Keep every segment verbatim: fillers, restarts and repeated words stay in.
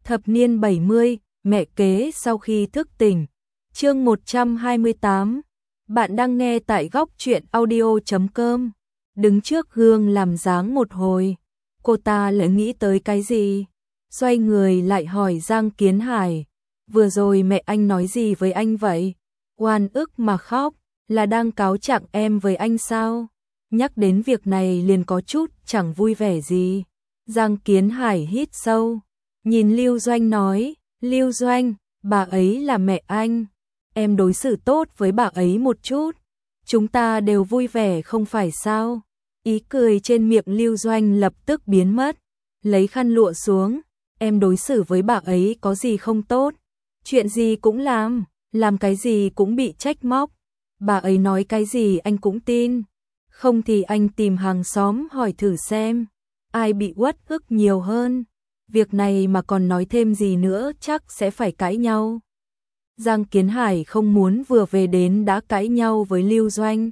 Thập niên bảy mươi, mẹ kế sau khi thức tỉnh. Chương một trăm hai mươi tám. Bạn đang nghe tại góc truyện audio chấm com. Đứng trước gương làm dáng một hồi, cô ta lại nghĩ tới cái gì? Xoay người lại hỏi Giang Kiến Hải, vừa rồi mẹ anh nói gì với anh vậy? Oan ức mà khóc, là đang cáo trạng em với anh sao? Nhắc đến việc này liền có chút chẳng vui vẻ gì. Giang Kiến Hải hít sâu, nhìn Lưu Doanh nói, Lưu Doanh, bà ấy là mẹ anh, em đối xử tốt với bà ấy một chút, chúng ta đều vui vẻ không phải sao? Ý cười trên miệng Lưu Doanh lập tức biến mất, lấy khăn lụa xuống, em đối xử với bà ấy có gì không tốt, chuyện gì cũng làm, làm cái gì cũng bị trách móc, bà ấy nói cái gì anh cũng tin, không thì anh tìm hàng xóm hỏi thử xem, ai bị uất ức nhiều hơn, việc này mà còn nói thêm gì nữa chắc sẽ phải cãi nhau. Giang Kiến Hải không muốn vừa về đến đã cãi nhau với Lưu Doanh,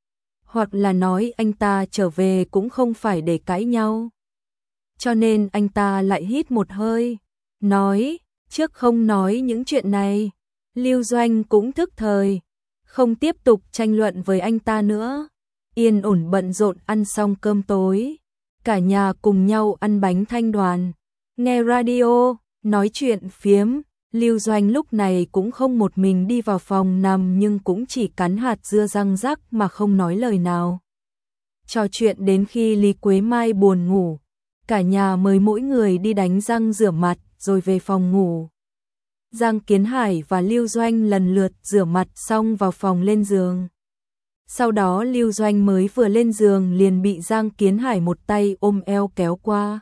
hoặc là nói anh ta trở về cũng không phải để cãi nhau. Cho nên anh ta lại hít một hơi, nói, trước không nói những chuyện này. Lưu Doanh cũng thức thời, không tiếp tục tranh luận với anh ta nữa, yên ổn bận rộn ăn xong cơm tối, cả nhà cùng nhau ăn bánh thanh đoàn, nghe radio, nói chuyện phiếm. Lưu Doanh lúc này cũng không một mình đi vào phòng nằm nhưng cũng chỉ cắn hạt dưa răng rắc mà không nói lời nào. Trò chuyện đến khi Lý Quế Mai buồn ngủ, cả nhà mời mỗi người đi đánh răng rửa mặt rồi về phòng ngủ. Giang Kiến Hải và Lưu Doanh lần lượt rửa mặt xong vào phòng lên giường. Sau đó Lưu Doanh mới vừa lên giường liền bị Giang Kiến Hải một tay ôm eo kéo qua.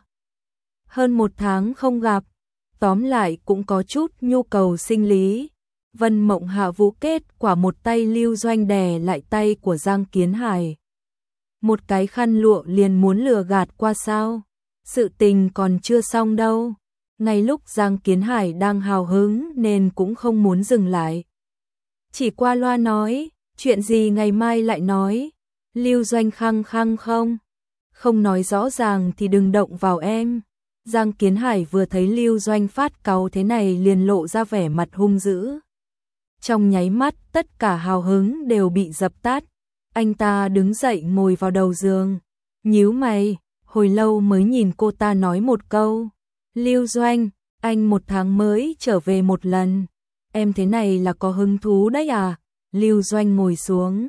Hơn một tháng không gặp, tóm lại cũng có chút nhu cầu sinh lý. Vân Mộng Hạ Vũ kết quả một tay Lưu Doanh đè lại tay của Giang Kiến Hải. Một cái khăn lụa liền muốn lừa gạt qua sao? Sự tình còn chưa xong đâu. Ngay lúc Giang Kiến Hải đang hào hứng nên cũng không muốn dừng lại. Chỉ qua loa nói, chuyện gì ngày mai lại nói. Lưu Doanh khăng khăng không. Không nói rõ ràng thì đừng động vào em. Giang Kiến Hải vừa thấy Lưu Doanh phát cáu thế này liền lộ ra vẻ mặt hung dữ. Trong nháy mắt tất cả hào hứng đều bị dập tắt. Anh ta đứng dậy ngồi vào đầu giường, nhíu mày, hồi lâu mới nhìn cô ta nói một câu. Lưu Doanh, anh một tháng mới trở về một lần. Em thế này là có hứng thú đấy à? Lưu Doanh ngồi xuống.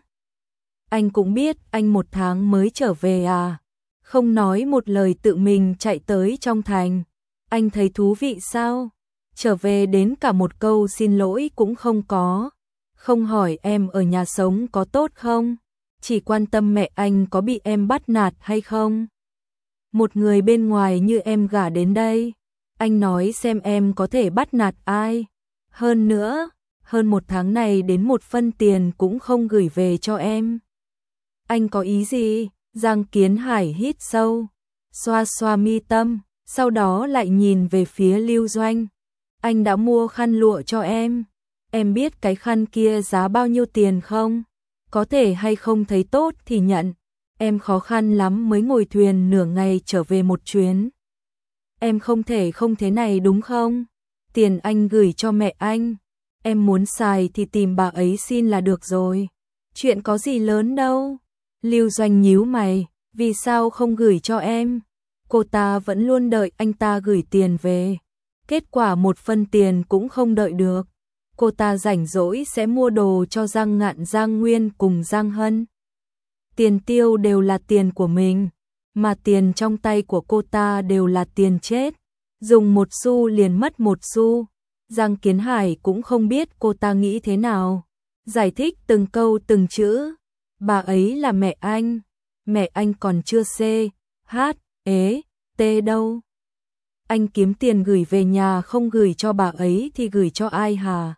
Anh cũng biết anh một tháng mới trở về à? Không nói một lời tự mình chạy tới trong thành. Anh thấy thú vị sao? Trở về đến cả một câu xin lỗi cũng không có. Không hỏi em ở nhà sống có tốt không? Chỉ quan tâm mẹ anh có bị em bắt nạt hay không? Một người bên ngoài như em gả đến đây, anh nói xem em có thể bắt nạt ai? Hơn nữa, hơn một tháng này đến một phân tiền cũng không gửi về cho em. Anh có ý gì? Giang Kiến Hải hít sâu, xoa xoa mi tâm, sau đó lại nhìn về phía Lưu Doanh. Anh đã mua khăn lụa cho em. Em biết cái khăn kia giá bao nhiêu tiền không? Có thể hay không thấy tốt thì nhận. Em khó khăn lắm mới ngồi thuyền nửa ngày trở về một chuyến. Em không thể không thế này đúng không? Tiền anh gửi cho mẹ anh. Em muốn xài thì tìm bà ấy xin là được rồi. Chuyện có gì lớn đâu. Lưu Doanh nhíu mày, vì sao không gửi cho em? Cô ta vẫn luôn đợi anh ta gửi tiền về. Kết quả một phân tiền cũng không đợi được. Cô ta rảnh rỗi sẽ mua đồ cho Giang Ngạn, Giang Nguyên cùng Giang Hân. Tiền tiêu đều là tiền của mình, mà tiền trong tay của cô ta đều là tiền chết. Dùng một xu liền mất một xu. Giang Kiến Hải cũng không biết cô ta nghĩ thế nào. Giải thích từng câu từng chữ. Bà ấy là mẹ anh. Mẹ anh còn chưa C, H, ế, T đâu. Anh kiếm tiền gửi về nhà không gửi cho bà ấy thì gửi cho ai hả?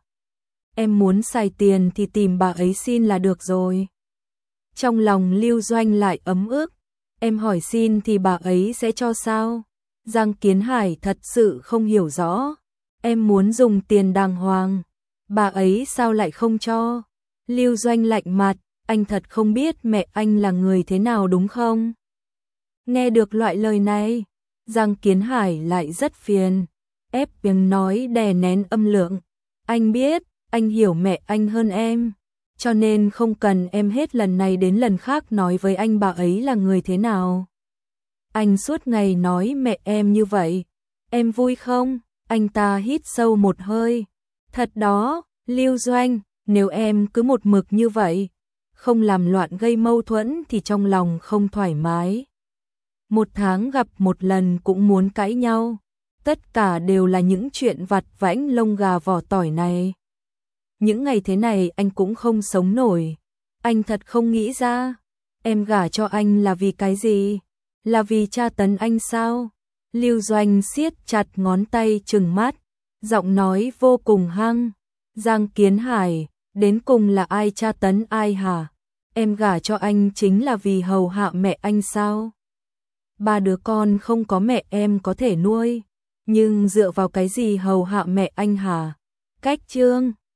Em muốn xài tiền thì tìm bà ấy xin là được rồi. Trong lòng Lưu Doanh lại ấm ức. Em hỏi xin thì bà ấy sẽ cho sao? Giang Kiến Hải thật sự không hiểu rõ. Em muốn dùng tiền đàng hoàng. Bà ấy sao lại không cho? Lưu Doanh lạnh mặt. Anh thật không biết mẹ anh là người thế nào đúng không? Nghe được loại lời này, Giang Kiến Hải lại rất phiền. ép tiếng nói đè nén âm lượng. Anh biết, anh hiểu mẹ anh hơn em, cho nên không cần em hết lần này đến lần khác nói với anh bà ấy là người thế nào. Anh suốt ngày nói mẹ em như vậy, em vui không? Anh ta hít sâu một hơi. Thật đó, Lưu Doanh, nếu em cứ một mực như vậy, không làm loạn gây mâu thuẫn thì trong lòng không thoải mái. Một tháng gặp một lần cũng muốn cãi nhau, tất cả đều là những chuyện vặt vãnh lông gà vỏ tỏi này. Những ngày thế này anh cũng không sống nổi. Anh thật không nghĩ ra, em gả cho anh là vì cái gì? Là vì tra tấn anh sao? Lưu Doanh siết chặt ngón tay trừng mắt, giọng nói vô cùng hăng. Giang Kiến Hải, đến cùng là ai tra tấn ai hả? Em gả cho anh chính là vì hầu hạ mẹ anh sao? Ba đứa con không có mẹ em có thể nuôi, nhưng dựa vào cái gì hầu hạ mẹ anh hả? Cách Trương